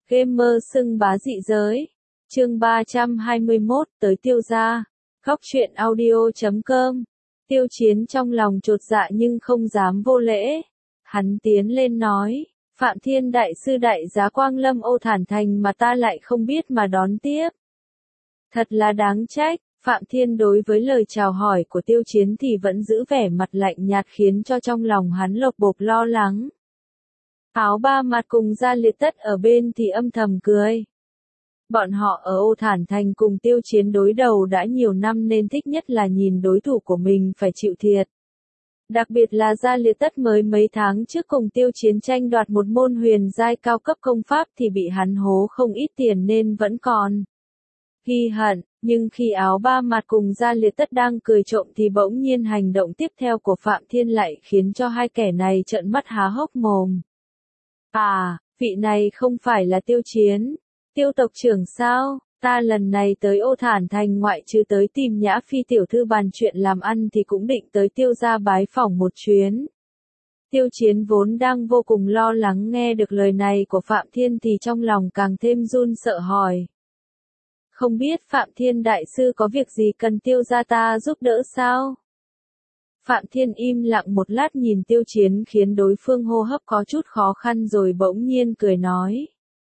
Gamer xưng bá dị giới. Chương 321, tới Tiêu gia. Góc truyện audio.com. Tiêu Chiến trong lòng chột dạ nhưng không dám vô lễ. Hắn tiến lên nói, Phạm Thiên đại sư đại giá Quang Lâm Ô Thản Thành mà ta lại không biết mà đón tiếp. Thật là đáng trách. Phạm Thiên đối với lời chào hỏi của Tiêu Chiến thì vẫn giữ vẻ mặt lạnh nhạt khiến cho trong lòng hắn lộc bộp lo lắng. Áo Ba Mặt cùng Gia Liệt Tất ở bên thì âm thầm cười. Bọn họ ở Ô Thản Thành cùng Tiêu Chiến đối đầu đã nhiều năm nên thích nhất là nhìn đối thủ của mình phải chịu thiệt. Đặc biệt là Gia Liệt Tất mới mấy tháng trước cùng Tiêu Chiến tranh đoạt một môn huyền giai cao cấp công pháp thì bị hắn hố không ít tiền nên vẫn còn ghi hận, nhưng khi Áo Ba Mặt cùng Gia Liệt Tất đang cười trộm thì bỗng nhiên hành động tiếp theo của Phạm Thiên lại khiến cho hai kẻ này trợn mắt há hốc mồm. À, vị này không phải là Tiêu Chiến, Tiêu tộc trưởng sao? Ta lần này tới Ô Thản Thành ngoại trừ tới tìm Nhã Phi tiểu thư bàn chuyện làm ăn thì cũng định tới Tiêu gia bái phỏng một chuyến. Tiêu Chiến vốn đang vô cùng lo lắng nghe được lời này của Phạm Thiên thì trong lòng càng thêm run sợ hỏi. Không biết Phạm Thiên đại sư có việc gì cần Tiêu gia ta giúp đỡ sao? Phạm Thiên im lặng một lát nhìn Tiêu Chiến khiến đối phương hô hấp có chút khó khăn rồi bỗng nhiên cười nói.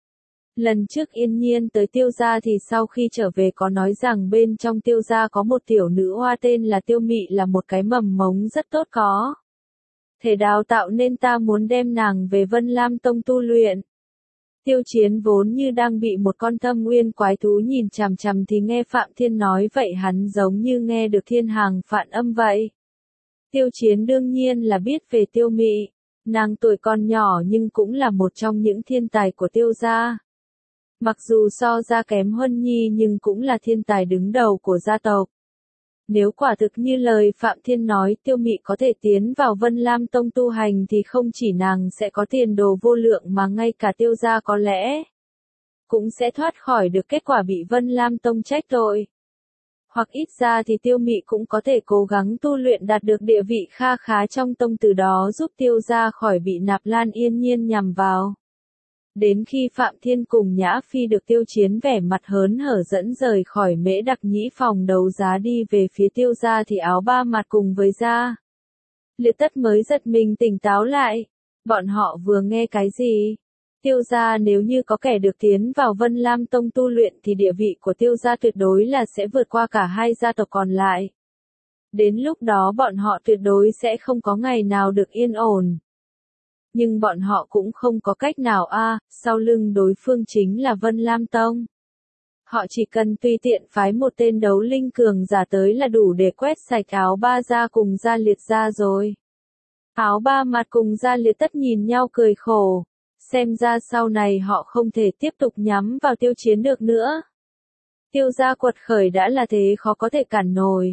Lần trước Yên Nhiên tới Tiêu gia thì sau khi trở về có nói rằng bên trong Tiêu gia có một tiểu nữ hoa tên là Tiêu Mị là một cái mầm mống rất tốt có thể đào tạo nên ta muốn đem nàng về Vân Lam Tông tu luyện. Tiêu Chiến vốn như đang bị một con thâm nguyên quái thú nhìn chằm chằm thì nghe Phạm Thiên nói vậy hắn giống như nghe được thiên hàng phạn âm vậy. Tiêu Chiến đương nhiên là biết về Tiêu Mị, nàng tuổi còn nhỏ nhưng cũng là một trong những thiên tài của Tiêu gia. Mặc dù so ra kém Huân Nhi nhưng cũng là thiên tài đứng đầu của gia tộc. Nếu quả thực như lời Phạm Thiên nói Tiêu Mị có thể tiến vào Vân Lam Tông tu hành thì không chỉ nàng sẽ có tiền đồ vô lượng mà ngay cả Tiêu gia có lẽ cũng sẽ thoát khỏi được kết quả bị Vân Lam Tông trách tội. Hoặc ít ra thì Tiêu Mị cũng có thể cố gắng tu luyện đạt được địa vị kha khá trong tông từ đó giúp Tiêu gia khỏi bị Nạp Lan Yên Nhiên nhằm vào. Đến khi Phạm Thiên cùng Nhã Phi được Tiêu Chiến vẻ mặt hớn hở dẫn rời khỏi Mễ Đặc Nhĩ phòng đấu giá đi về phía Tiêu gia thì Áo Ba Mặt cùng với Gia Liệt Tất mới giật mình tỉnh táo lại. Bọn họ vừa nghe cái gì? Tiêu gia nếu như có kẻ được tiến vào Vân Lam Tông tu luyện thì địa vị của Tiêu gia tuyệt đối là sẽ vượt qua cả hai gia tộc còn lại. Đến lúc đó bọn họ tuyệt đối sẽ không có ngày nào được yên ổn. Nhưng bọn họ cũng không có cách nào sau lưng đối phương chính là Vân Lam Tông. Họ chỉ cần tùy tiện phái một tên đấu linh cường giả tới là đủ để quét sạch Áo Ba gia cùng Gia Liệt gia rồi. Áo Ba Mặt cùng Gia Liệt Tất nhìn nhau cười khổ. Xem ra sau này họ không thể tiếp tục nhắm vào Tiêu Chiến được nữa. Tiêu gia quật khởi đã là thế khó có thể cản nổi.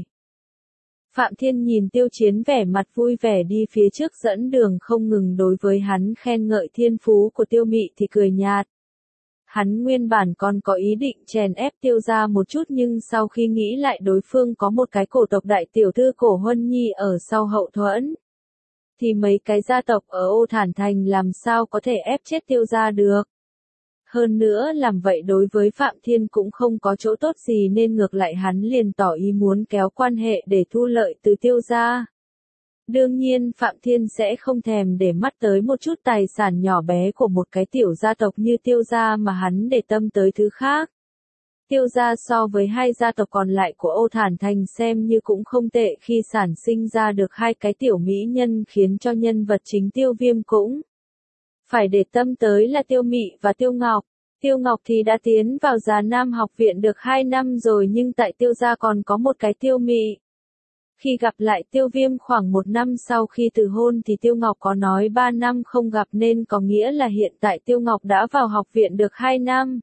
Phạm Thiên nhìn Tiêu Chiến vẻ mặt vui vẻ đi phía trước dẫn đường không ngừng đối với hắn khen ngợi thiên phú của Tiêu Mị thì cười nhạt. Hắn nguyên bản còn có ý định chèn ép Tiêu gia một chút nhưng sau khi nghĩ lại đối phương có một cái cổ tộc đại tiểu thư Cổ Huân Nhi ở sau hậu thuẫn. Thì mấy cái gia tộc ở Ô Thản Thành làm sao có thể ép chết Tiêu gia được. Hơn nữa làm vậy đối với Phạm Thiên cũng không có chỗ tốt gì nên ngược lại hắn liền tỏ ý muốn kéo quan hệ để thu lợi từ Tiêu gia. Đương nhiên Phạm Thiên sẽ không thèm để mắt tới một chút tài sản nhỏ bé của một cái tiểu gia tộc như Tiêu gia mà hắn để tâm tới thứ khác. Tiêu gia so với hai gia tộc còn lại của Ô Thản Thành xem như cũng không tệ khi sản sinh ra được hai cái tiểu mỹ nhân khiến cho nhân vật chính Tiêu Viêm cũng phải để tâm tới là Tiêu Mị và Tiêu Ngọc. Tiêu Ngọc thì đã tiến vào Già Nam học viện được 2 năm rồi nhưng tại Tiêu gia còn có một cái Tiêu Mị. Khi gặp lại Tiêu Viêm khoảng 1 năm sau khi từ hôn thì Tiêu Ngọc có nói 3 năm không gặp nên có nghĩa là hiện tại Tiêu Ngọc đã vào học viện được 2 năm.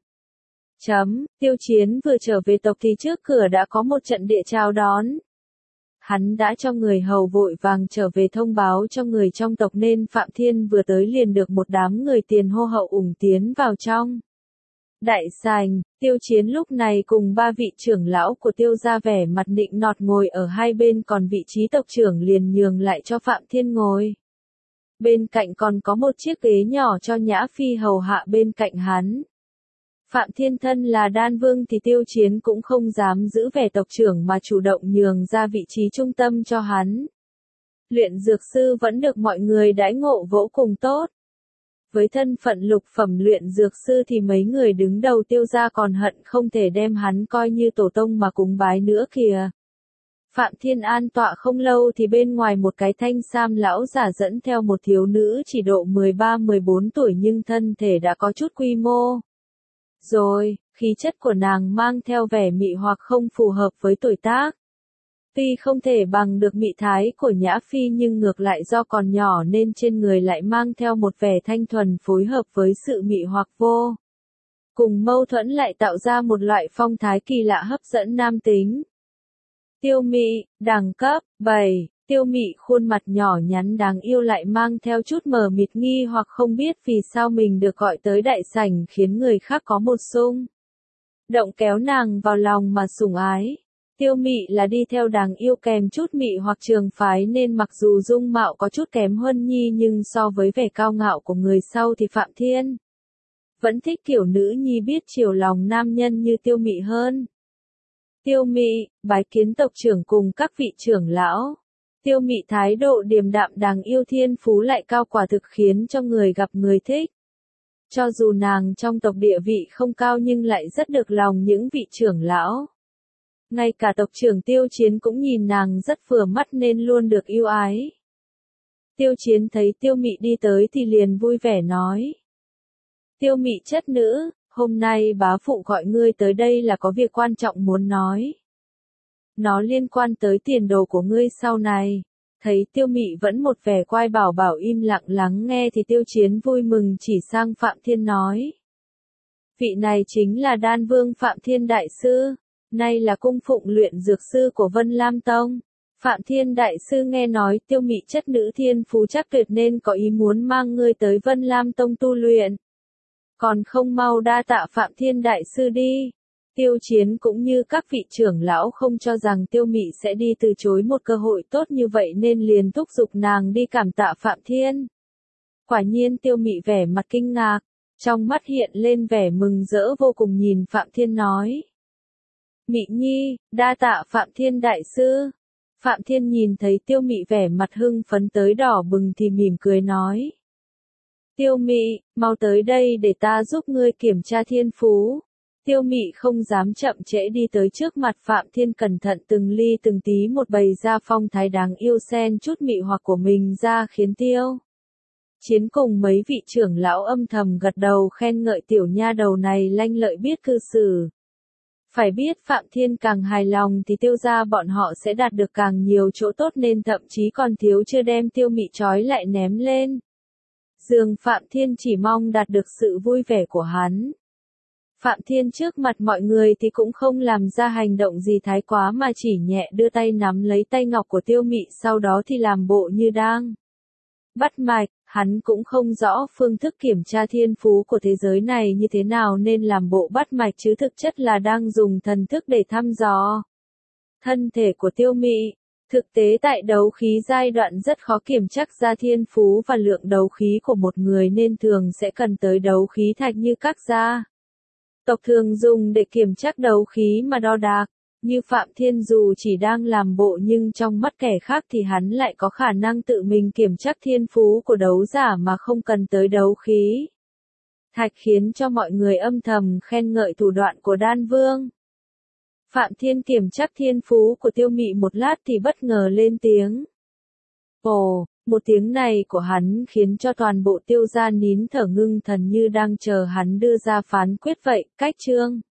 Tiêu Chiến vừa trở về tộc thì trước cửa đã có một trận địa chào đón. Hắn đã cho người hầu vội vàng trở về thông báo cho người trong tộc nên Phạm Thiên vừa tới liền được một đám người tiền hô hậu ủng tiến vào trong đại sảnh. Tiêu Chiến lúc này cùng 3 vị trưởng lão của Tiêu gia vẻ mặt nịnh nọt ngồi ở hai bên còn vị trí tộc trưởng liền nhường lại cho Phạm Thiên ngồi. Bên cạnh còn có một chiếc ghế nhỏ cho Nhã Phi hầu hạ bên cạnh hắn. Phạm Thiên thân là đan vương thì Tiêu Chiến cũng không dám giữ vẻ tộc trưởng mà chủ động nhường ra vị trí trung tâm cho hắn. Luyện dược sư vẫn được mọi người đãi ngộ vô cùng tốt. Với thân phận lục phẩm luyện dược sư thì mấy người đứng đầu Tiêu gia còn hận không thể đem hắn coi như tổ tông mà cúng bái nữa kìa. Phạm Thiên an tọa không lâu thì bên ngoài một cái thanh sam lão giả dẫn theo một thiếu nữ chỉ độ 13-14 tuổi nhưng thân thể đã có chút quy mô. Rồi, khí chất của nàng mang theo vẻ mị hoặc không phù hợp với tuổi tác. Tuy không thể bằng được mị thái của Nhã Phi nhưng ngược lại do còn nhỏ nên trên người lại mang theo một vẻ thanh thuần phối hợp với sự mị hoặc vô cùng mâu thuẫn lại tạo ra một loại phong thái kỳ lạ hấp dẫn nam tính. Tiêu Mị, đẳng cấp 7, Tiêu Mị khuôn mặt nhỏ nhắn đáng yêu lại mang theo chút mờ mịt nghi hoặc không biết vì sao mình được gọi tới đại sảnh khiến người khác có một xung động kéo nàng vào lòng mà sủng ái. Tiêu Mị là đi theo đáng yêu kèm chút mị hoặc trường phái nên mặc dù dung mạo có chút kém Huân Nhi nhưng so với vẻ cao ngạo của người sau thì Phạm Thiên vẫn thích kiểu nữ nhi biết chiều lòng nam nhân như Tiêu Mị hơn. Tiêu Mị, bái kiến tộc trưởng cùng các vị trưởng lão. Tiêu Mị thái độ điềm đạm đáng yêu thiên phú lại cao quả thực khiến cho người gặp người thích. Cho dù nàng trong tộc địa vị không cao nhưng lại rất được lòng những vị trưởng lão. Ngay cả tộc trưởng Tiêu Chiến cũng nhìn nàng rất vừa mắt nên luôn được yêu ái. Tiêu Chiến thấy Tiêu Mị đi tới thì liền vui vẻ nói. Tiêu Mị chất nữ, hôm nay bá phụ gọi ngươi tới đây là có việc quan trọng muốn nói. Nó liên quan tới tiền đồ của ngươi sau này. Thấy Tiêu Mị vẫn một vẻ quai bảo bảo im lặng lắng nghe thì Tiêu Chiến vui mừng chỉ sang Phạm Thiên nói. Vị này chính là đan vương Phạm Thiên đại sư, nay là cung phụng luyện dược sư của Vân Lam Tông. Phạm Thiên đại sư nghe nói Tiêu Mị chất nữ thiên phú chắc tuyệt nên có ý muốn mang ngươi tới Vân Lam Tông tu luyện. Còn không mau đa tạ Phạm Thiên đại sư đi. Tiêu Chiến cũng như các vị trưởng lão không cho rằng Tiêu Mị sẽ đi từ chối một cơ hội tốt như vậy nên liền thúc giục nàng đi cảm tạ Phạm Thiên. Quả nhiên Tiêu Mị vẻ mặt kinh ngạc, trong mắt hiện lên vẻ mừng rỡ vô cùng nhìn Phạm Thiên nói. Mị nhi, đa tạ Phạm Thiên đại sư. Phạm Thiên nhìn thấy Tiêu Mị vẻ mặt hưng phấn tới đỏ bừng thì mỉm cười nói. Tiêu Mị, mau tới đây để ta giúp ngươi kiểm tra thiên phú. Tiêu Mị không dám chậm trễ đi tới trước mặt Phạm Thiên cẩn thận từng ly từng tí một bày ra phong thái đáng yêu xen chút mị hoặc của mình ra khiến Tiêu Chiến cùng mấy vị trưởng lão âm thầm gật đầu khen ngợi tiểu nha đầu này lanh lợi biết cư xử. Phải biết Phạm Thiên càng hài lòng thì Tiêu gia bọn họ sẽ đạt được càng nhiều chỗ tốt nên thậm chí còn thiếu chưa đem Tiêu Mị trói lại ném lên giường. Phạm Thiên chỉ mong đạt được sự vui vẻ của hắn. Phạm Thiên trước mặt mọi người thì cũng không làm ra hành động gì thái quá mà chỉ nhẹ đưa tay nắm lấy tay ngọc của Tiêu Mị sau đó thì làm bộ như đang bắt mạch. Hắn cũng không rõ phương thức kiểm tra thiên phú của thế giới này như thế nào nên làm bộ bắt mạch chứ thực chất là đang dùng thần thức để thăm dò thân thể của Tiêu Mị. Thực tế tại đấu khí giai đoạn rất khó kiểm chắc ra thiên phú và lượng đấu khí của một người nên thường sẽ cần tới đấu khí thạch như các gia tộc thường dùng để kiểm chắc đấu khí mà đo đạc. Như Phạm Thiên dù chỉ đang làm bộ nhưng trong mắt kẻ khác thì hắn lại có khả năng tự mình kiểm chắc thiên phú của đấu giả mà không cần tới đấu khí thạch khiến cho mọi người âm thầm khen ngợi thủ đoạn của đan vương. Phạm Thiên kiểm chắc thiên phú của Tiêu Mị một lát thì bất ngờ lên tiếng. Ồ, một tiếng này của hắn khiến cho toàn bộ Tiêu gia nín thở ngưng thần như đang chờ hắn đưa ra phán quyết vậy. Cách chương